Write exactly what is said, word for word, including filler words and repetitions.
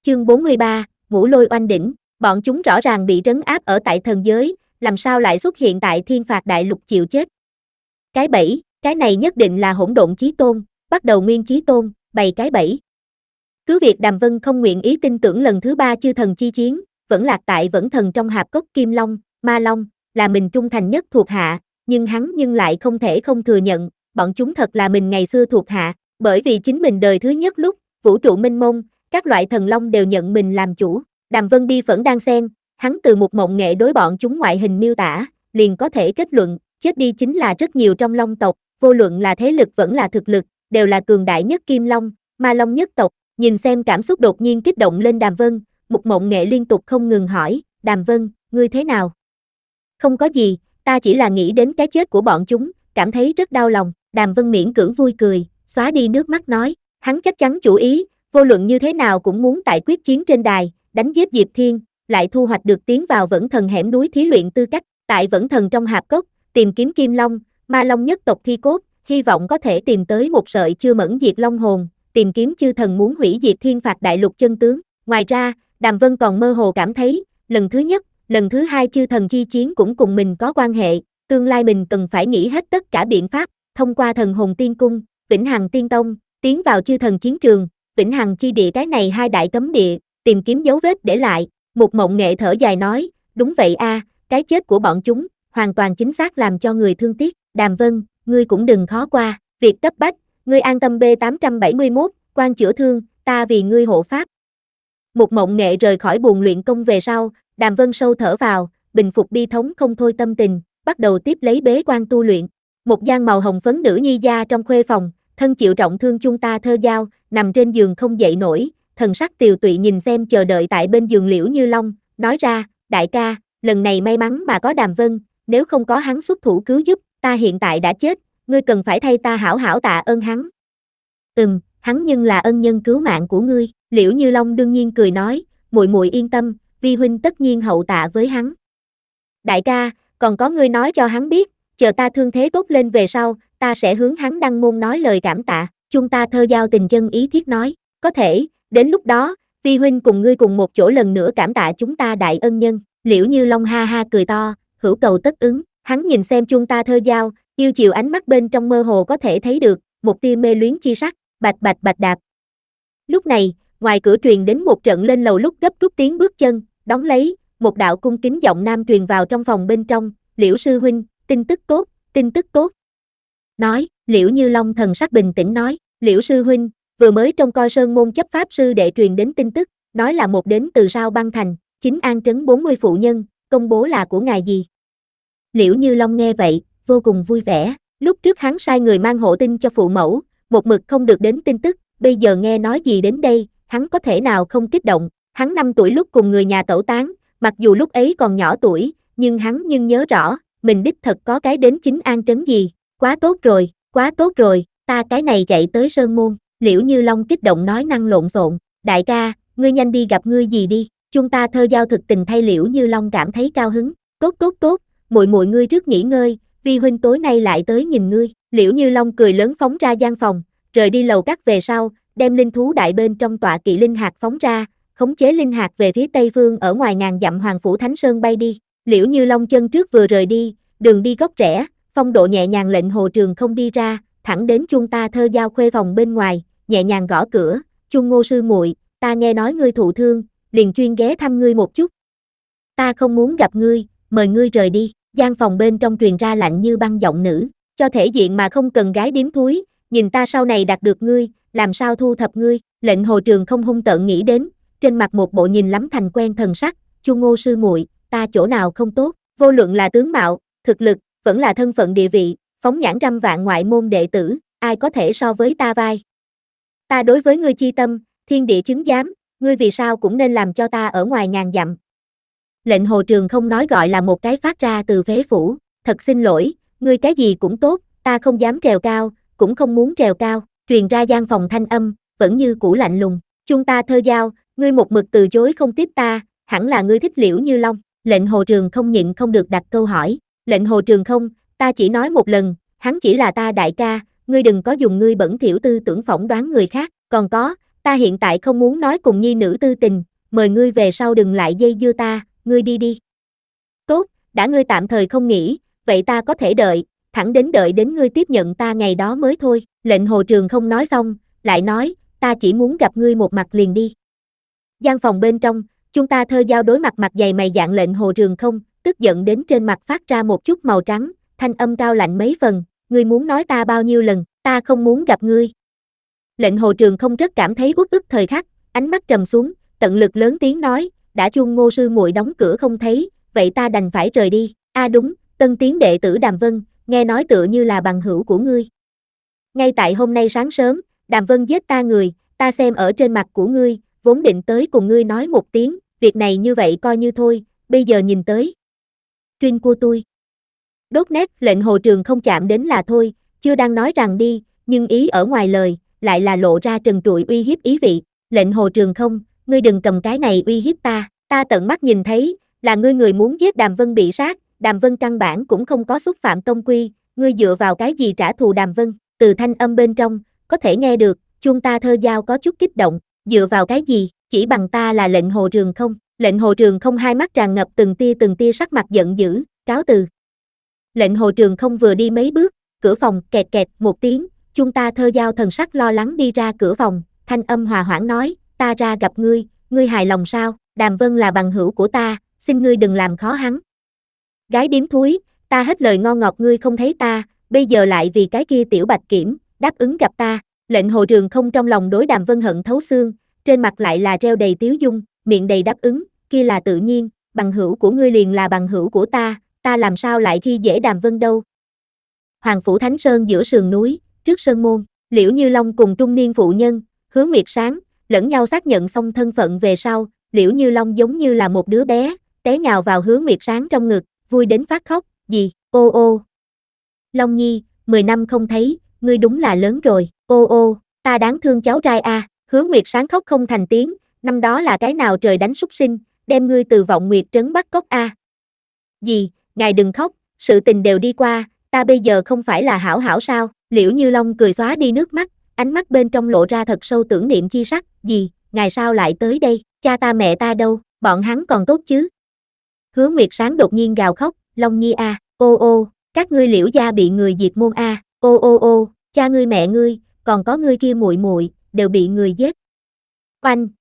Chương bốn mươi ba, Ngũ Lôi Oanh Đỉnh. Bọn chúng rõ ràng bị trấn áp ở tại thần giới, làm sao lại xuất hiện tại Thiên Phạt Đại Lục chịu chết. Cái bẫy, cái này nhất định là Hỗn Độn Chí Tôn, bắt đầu Nguyên Chí Tôn, bày cái bẫy. Cứ việc Đàm Vân không nguyện ý tin tưởng lần thứ ba chư thần chi chiến, vẫn lạc tại Vẫn Thần trong hạp cốc Kim Long, Ma Long, là mình trung thành nhất thuộc hạ, nhưng hắn nhưng lại không thể không thừa nhận, bọn chúng thật là mình ngày xưa thuộc hạ, bởi vì chính mình đời thứ nhất lúc, vũ trụ mênh mông, các loại thần long đều nhận mình làm chủ. Đàm Vân bi phẫn đang xen, hắn từ một mộng nghệ đối bọn chúng ngoại hình miêu tả, liền có thể kết luận, chết đi chính là rất nhiều trong long tộc, vô luận là thế lực vẫn là thực lực, đều là cường đại nhất Kim Long, Ma Long nhất tộc. Nhìn xem cảm xúc đột nhiên kích động lên Đàm Vân, một mộng nghệ liên tục không ngừng hỏi, Đàm Vân, ngươi thế nào? Không có gì, ta chỉ là nghĩ đến cái chết của bọn chúng, cảm thấy rất đau lòng. Đàm Vân miễn cưỡng vui cười, xóa đi nước mắt nói, hắn chắc chắn chủ ý, vô luận như thế nào cũng muốn tại quyết chiến trên đài, đánh giết Diệp Thiên, lại thu hoạch được tiến vào Vẫn Thần hẻm núi thí luyện tư cách, tại Vẫn Thần trong hạp cốc, tìm kiếm Kim Long, Ma Long nhất tộc thi cốt, hy vọng có thể tìm tới một sợi chưa mẫn diệt long hồn, tìm kiếm chư thần muốn hủy diệt Thiên Phạt Đại Lục chân tướng. Ngoài ra, Đàm Vân còn mơ hồ cảm thấy, lần thứ nhất, lần thứ hai chư thần chi chiến cũng cùng mình có quan hệ, tương lai mình cần phải nghĩ hết tất cả biện pháp, thông qua thần hồn tiên cung, Vĩnh Hằng tiên tông, tiến vào chư thần chiến trường, Vĩnh Hằng chi địa cái này hai đại cấm địa, tìm kiếm dấu vết để lại. Một mộng nghệ thở dài nói, đúng vậy a, cái chết của bọn chúng, hoàn toàn chính xác làm cho người thương tiếc. Đàm Vân, ngươi cũng đừng khó qua, việc cấp bách, ngươi an tâm B tám bảy mốt, quan chữa thương, ta vì ngươi hộ pháp. Một mộng nghệ rời khỏi buồng luyện công về sau, Đàm Vân sâu thở vào, bình phục bi thống không thôi tâm tình, bắt đầu tiếp lấy bế quan tu luyện. Một gian màu hồng phấn nữ nhi gia trong khuê phòng, thân chịu trọng thương chung ta thơ giao, nằm trên giường không dậy nổi, thần sắc tiều tụy nhìn xem chờ đợi tại bên giường Liễu Như Long, nói ra, đại ca, lần này may mắn mà có Đàm Vân, nếu không có hắn xuất thủ cứu giúp, ta hiện tại đã chết, ngươi cần phải thay ta hảo hảo tạ ơn hắn. Ừm, hắn nhưng là ân nhân cứu mạng của ngươi. Liễu Như Long đương nhiên cười nói, muội muội yên tâm, vi huynh tất nhiên hậu tạ với hắn. Đại ca, còn có ngươi nói cho hắn biết, chờ ta thương thế tốt lên về sau, ta sẽ hướng hắn đăng môn nói lời cảm tạ. Chúng ta thơ giao tình chân ý thiết nói, có thể, đến lúc đó, vi huynh cùng ngươi cùng một chỗ lần nữa cảm tạ chúng ta đại ân nhân. Liễu Như Long ha ha cười to, hữu cầu tất ứng. Hắn nhìn xem chúng ta thơ giao, yêu chiều ánh mắt bên trong mơ hồ có thể thấy được một tia mê luyến chi sắc, bạch bạch bạch đạp. Lúc này, ngoài cửa truyền đến một trận lên lầu lúc gấp rút tiếng bước chân, đóng lấy, một đạo cung kính giọng nam truyền vào trong phòng bên trong, Liễu sư huynh, tin tức tốt, tin tức tốt. Nói, Liễu Như Long thần sắc bình tĩnh nói, Liễu sư huynh, vừa mới trong coi sơn môn chấp pháp sư đệ truyền đến tin tức, nói là một đến từ Sao Băng Thành, chính an trấn bốn mươi phụ nhân, công bố là của ngài gì. Liễu Như Long nghe vậy, vô cùng vui vẻ, lúc trước hắn sai người mang hộ tin cho phụ mẫu, một mực không được đến tin tức, bây giờ nghe nói gì đến đây, hắn có thể nào không kích động. Hắn năm tuổi lúc cùng người nhà tẩu tán, mặc dù lúc ấy còn nhỏ tuổi, nhưng hắn nhưng nhớ rõ, mình đích thật có cái đến chính an trấn gì. Quá tốt rồi, quá tốt rồi, ta cái này chạy tới sơn môn. Liễu Như Long kích động nói năng lộn xộn, đại ca, ngươi nhanh đi gặp ngươi gì đi. Chúng ta thơ giao thực tình thay Liễu Như Long cảm thấy cao hứng. Tốt tốt tốt, muội muội ngươi trước nghỉ ngơi, vi huynh tối nay lại tới nhìn ngươi. Liễu Như Long cười lớn phóng ra gian phòng, rời đi lầu các về sau, đem linh thú đại bên trong tọa kỵ linh hạt phóng ra, khống chế linh hạt về phía tây phương ở ngoài ngàn dặm Hoàng phủ Thánh Sơn bay đi. Liễu Như Long chân trước vừa rời đi, đường đi góc rẽ, phong độ nhẹ nhàng lệnh Hồ Trường không đi ra, thẳng đến chúng ta thơ giao khuê phòng bên ngoài, nhẹ nhàng gõ cửa, Chung Ngô sư muội, ta nghe nói ngươi thụ thương, liền chuyên ghé thăm ngươi một chút. Ta không muốn gặp ngươi, mời ngươi rời đi. Gian phòng bên trong truyền ra lạnh như băng giọng nữ, cho thể diện mà không cần gái điếm thúi, nhìn ta sau này đạt được ngươi, làm sao thu thập ngươi. Lệnh Hồ Trường không hung tợn nghĩ đến, trên mặt một bộ nhìn lắm thành quen thần sắc, Chung Ngô sư muội, ta chỗ nào không tốt, vô luận là tướng mạo, thực lực, vẫn là thân phận địa vị, phóng nhãn trăm vạn ngoại môn đệ tử, ai có thể so với ta vai. Ta đối với ngươi chi tâm, thiên địa chứng giám, ngươi vì sao cũng nên làm cho ta ở ngoài ngàn dặm. Lệnh Hồ Trường không nói gọi là một cái phát ra từ phế phủ, thật xin lỗi, ngươi cái gì cũng tốt, ta không dám trèo cao, cũng không muốn trèo cao. Truyền ra gian phòng thanh âm, vẫn như cũ lạnh lùng, chúng ta thơ giao, ngươi một mực từ chối không tiếp ta, hẳn là ngươi thích Liễu Như Long. Lệnh Hồ Trường không nhịn không được đặt câu hỏi, lệnh Hồ Trường không, ta chỉ nói một lần, hắn chỉ là ta đại ca, ngươi đừng có dùng ngươi bẩn thỉu tư tưởng phỏng đoán người khác, còn có, Ta hiện tại không muốn nói cùng nhi nữ tư tình, mời ngươi về sau đừng lại dây dưa ta, ngươi đi đi. Tốt, đã ngươi tạm thời không nghĩ, vậy ta có thể đợi, thẳng đến đợi đến ngươi tiếp nhận ta ngày đó mới thôi. Lệnh Hồ Trường không nói xong, lại nói, ta chỉ muốn gặp ngươi một mặt liền đi. Gian phòng bên trong, chúng ta thơ giao đối mặt mặt dày mày dạn Lệnh Hồ Trường không, tức giận đến trên mặt phát ra một chút màu trắng, thanh âm cao lạnh mấy phần, ngươi muốn nói ta bao nhiêu lần, ta không muốn gặp ngươi. Lệnh Hồ Trường không rất cảm thấy uất ức thời khắc, ánh mắt trầm xuống, tận lực lớn tiếng nói, đã chuông Ngô sư muội đóng cửa không thấy, vậy ta đành phải rời đi. A à đúng, tân tiến đệ tử Đàm Vân, nghe nói tựa như là bằng hữu của ngươi. Ngay tại hôm nay sáng sớm, Đàm Vân giết ta người, ta xem ở trên mặt của ngươi, vốn định tới cùng ngươi nói một tiếng, việc này như vậy coi như thôi, bây giờ nhìn tới. Truyên của tôi. Đốt nét, Lệnh Hồ Trường không chạm đến là thôi, chưa đang nói rằng đi, nhưng ý ở ngoài lời, lại là lộ ra trần trụi uy hiếp ý vị. Lệnh Hồ Trường không, ngươi đừng cầm cái này uy hiếp ta, ta tận mắt nhìn thấy, là ngươi người muốn giết Đàm Vân bị sát, Đàm Vân căn bản cũng không có xúc phạm tông quy, ngươi dựa vào cái gì trả thù Đàm Vân. Từ thanh âm bên trong, có thể nghe được, chuông ta thơ giao có chút kích động, dựa vào cái gì, chỉ bằng ta là Lệnh Hồ Trường không. Lệnh Hồ Trường không hai mắt tràn ngập từng tia từng tia sắc mặt giận dữ, cáo từ. Lệnh Hồ Trường không vừa đi mấy bước, cửa phòng kẹt kẹt một tiếng, chuông ta thơ giao thần sắc lo lắng đi ra cửa phòng, thanh âm hòa hoãn nói, ta ra gặp ngươi, ngươi hài lòng sao, Đàm Vân là bằng hữu của ta, xin ngươi đừng làm khó hắn. Gái điếm thúi, ta hết lời ngon ngọt ngươi không thấy ta, bây giờ lại vì cái kia tiểu bạch kiểm, đáp ứng gặp ta. Lệnh Hồ Trường không trong lòng đối Đàm Vân hận thấu xương, trên mặt lại là treo đầy tiếu dung, miệng đầy đáp ứng, kia là tự nhiên, bằng hữu của ngươi liền là bằng hữu của ta, ta làm sao lại khi dễ Đàm Vân đâu. Hoàng phủ Thánh Sơn giữa sườn núi, trước sơn môn, Liễu Như Long cùng trung niên phụ nhân, Hứa Nguyệt Sáng, lẫn nhau xác nhận xong thân phận về sau, Liễu Như Long giống như là một đứa bé, té nhào vào Hứa Nguyệt Sáng trong ngực, vui đến phát khóc, gì, ô ô. Long Nhi, mười năm không thấy, ngươi đúng là lớn rồi, ô ô, ta đáng thương cháu trai a. À. Hứa Nguyệt Sáng khóc không thành tiếng, năm đó là cái nào trời đánh súc sinh, đem ngươi từ Vọng Nguyệt trấn bắt cóc a. À. Gì, ngài đừng khóc, sự tình đều đi qua, ta bây giờ không phải là hảo hảo sao? Liễu Như Long cười xóa đi nước mắt, ánh mắt bên trong lộ ra thật sâu tưởng niệm chi sắc, gì, ngài sao lại tới đây, cha ta mẹ ta đâu, bọn hắn còn tốt chứ? Hứa Nguyệt Sáng đột nhiên gào khóc, Long Nhi a, à, ô ô, các ngươi Liễu gia bị người diệt môn a, à, ô ô ô, cha ngươi mẹ ngươi, còn có ngươi kia muội muội đều bị người giết. Oanh,